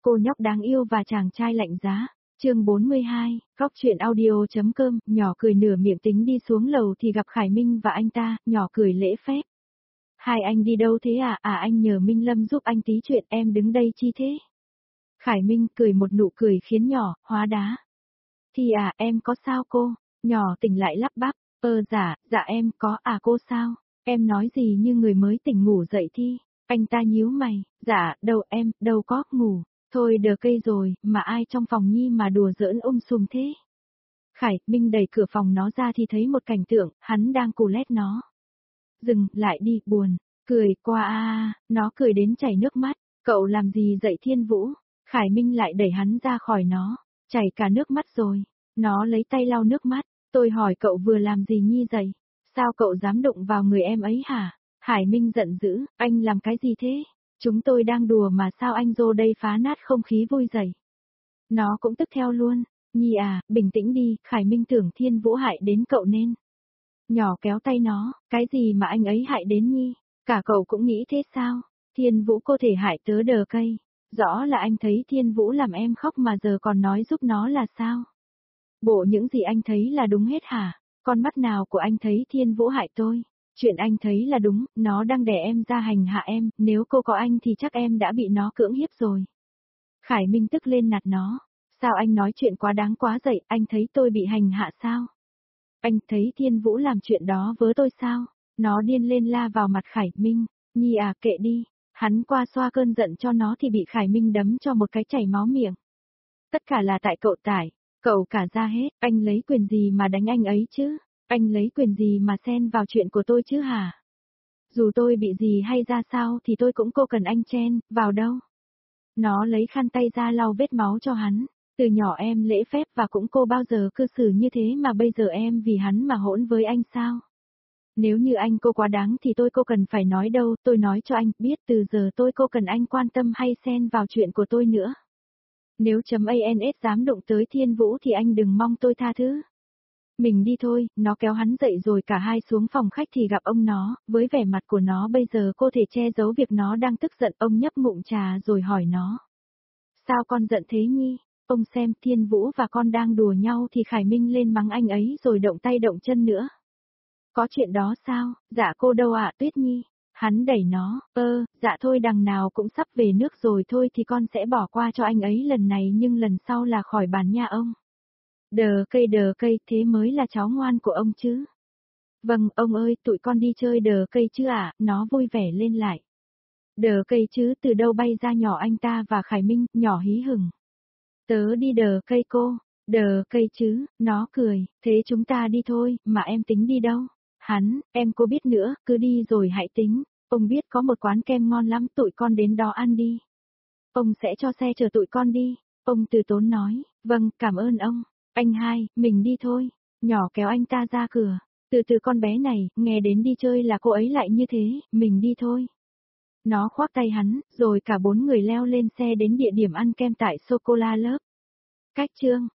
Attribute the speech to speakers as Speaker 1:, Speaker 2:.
Speaker 1: Cô nhóc đáng yêu và chàng trai lạnh giá. Chương 42, Góc truyện audio.com, nhỏ cười nửa miệng tính đi xuống lầu thì gặp Khải Minh và anh ta, nhỏ cười lễ phép. Hai anh đi đâu thế à? À, anh nhờ Minh Lâm giúp anh tí chuyện, em đứng đây chi thế? Khải Minh cười một nụ cười khiến nhỏ hóa đá. Thì à, em có sao cô? Nhỏ tỉnh lại lắp bắp. Dạ em có. À cô sao? Em nói gì như người mới tỉnh ngủ dậy thi? Anh ta nhíu mày. Dạ, đâu em, đâu có, ngủ. Thôi đờ cây rồi, mà ai trong phòng Nhi mà đùa giỡn sùm thế? Khải Minh đẩy cửa phòng nó ra thì thấy một cảnh tượng, hắn đang cù lét nó. Dừng lại đi, buồn. Cười qua nó cười đến chảy nước mắt. Cậu làm gì dậy Thiên Vũ? Khải Minh lại đẩy hắn ra khỏi nó. Chảy cả nước mắt rồi. Nó lấy tay lau nước mắt. Tôi hỏi cậu vừa làm gì Nhi dậy? Sao cậu dám đụng vào người em ấy hả? Hải Minh giận dữ, anh làm cái gì thế? Chúng tôi đang đùa mà sao anh vô đây phá nát không khí vui dậy? Nó cũng tức theo luôn. Nhi à, bình tĩnh đi, Khải Minh tưởng Thiên Vũ hại đến cậu nên. Nhỏ kéo tay nó, cái gì mà anh ấy hại đến Nhi? Cả cậu cũng nghĩ thế sao? Thiên Vũ có thể hại tớ đờ cây. Rõ là anh thấy Thiên Vũ làm em khóc mà giờ còn nói giúp nó là sao? Bộ những gì anh thấy là đúng hết hả? Con mắt nào của anh thấy Thiên Vũ hại tôi? Chuyện anh thấy là đúng, nó đang đè em ra hành hạ em, nếu cô có anh thì chắc em đã bị nó cưỡng hiếp rồi. Khải Minh tức lên nạt nó. Sao anh nói chuyện quá đáng quá dậy, anh thấy tôi bị hành hạ sao? Anh thấy Thiên Vũ làm chuyện đó với tôi sao? Nó điên lên la vào mặt Khải Minh. Nhi à, kệ đi. Hắn qua xoa cơn giận cho nó thì bị Khải Minh đấm cho một cái chảy máu miệng. Tất cả là tại cậu Tải. Cậu cả ra hết, anh lấy quyền gì mà đánh anh ấy chứ? Anh lấy quyền gì mà xen vào chuyện của tôi chứ hả? Dù tôi bị gì hay ra sao thì tôi cũng cô cần anh chen, vào đâu? Nó lấy khăn tay ra lau vết máu cho hắn. Từ nhỏ em lễ phép và cũng cô bao giờ cư xử như thế mà bây giờ em vì hắn mà hỗn với anh sao? Nếu như anh cô quá đáng thì tôi cô cần phải nói đâu, tôi nói cho anh biết từ giờ tôi cô cần anh quan tâm hay xen vào chuyện của tôi nữa. Nếu .ans dám đụng tới Thiên Vũ thì anh đừng mong tôi tha thứ. Mình đi thôi, nó kéo hắn dậy rồi cả hai xuống phòng khách thì gặp ông nó, với vẻ mặt của nó bây giờ cô thể che giấu việc nó đang tức giận. Ông nhấp ngụm trà rồi hỏi nó. Sao con giận thế Nhi? Ông xem Thiên Vũ và con đang đùa nhau thì Khải Minh lên mắng anh ấy rồi động tay động chân nữa. Có chuyện đó sao? Dạ cô đâu ạ Tuyết Nhi? Hắn đẩy nó, dạ thôi đằng nào cũng sắp về nước rồi thôi thì con sẽ bỏ qua cho anh ấy lần này nhưng lần sau là khỏi bàn nha ông. Đờ cây, thế mới là cháu ngoan của ông chứ. Vâng, ông ơi, tụi con đi chơi đờ cây chứ ạ, nó vui vẻ lên lại. Đờ cây chứ, từ đâu bay ra nhỏ anh ta và Khải Minh, nhỏ hí hửng. Tớ đi đờ cây cô, đờ cây chứ, nó cười, thế chúng ta đi thôi, mà em tính đi đâu? Hắn, em cô biết nữa, cứ đi rồi hãy tính, ông biết có một quán kem ngon lắm tụi con đến đó ăn đi. Ông sẽ cho xe chở tụi con đi, ông từ tốn nói, vâng, cảm ơn ông. Anh hai, mình đi thôi. Nhỏ kéo anh ta ra cửa. Từ từ con bé này, nghe đến đi chơi là cô ấy lại như thế, mình đi thôi. Nó khoác tay hắn, rồi cả bốn người leo lên xe đến địa điểm ăn kem tại Sô-cô-la Lớp. Cách chương.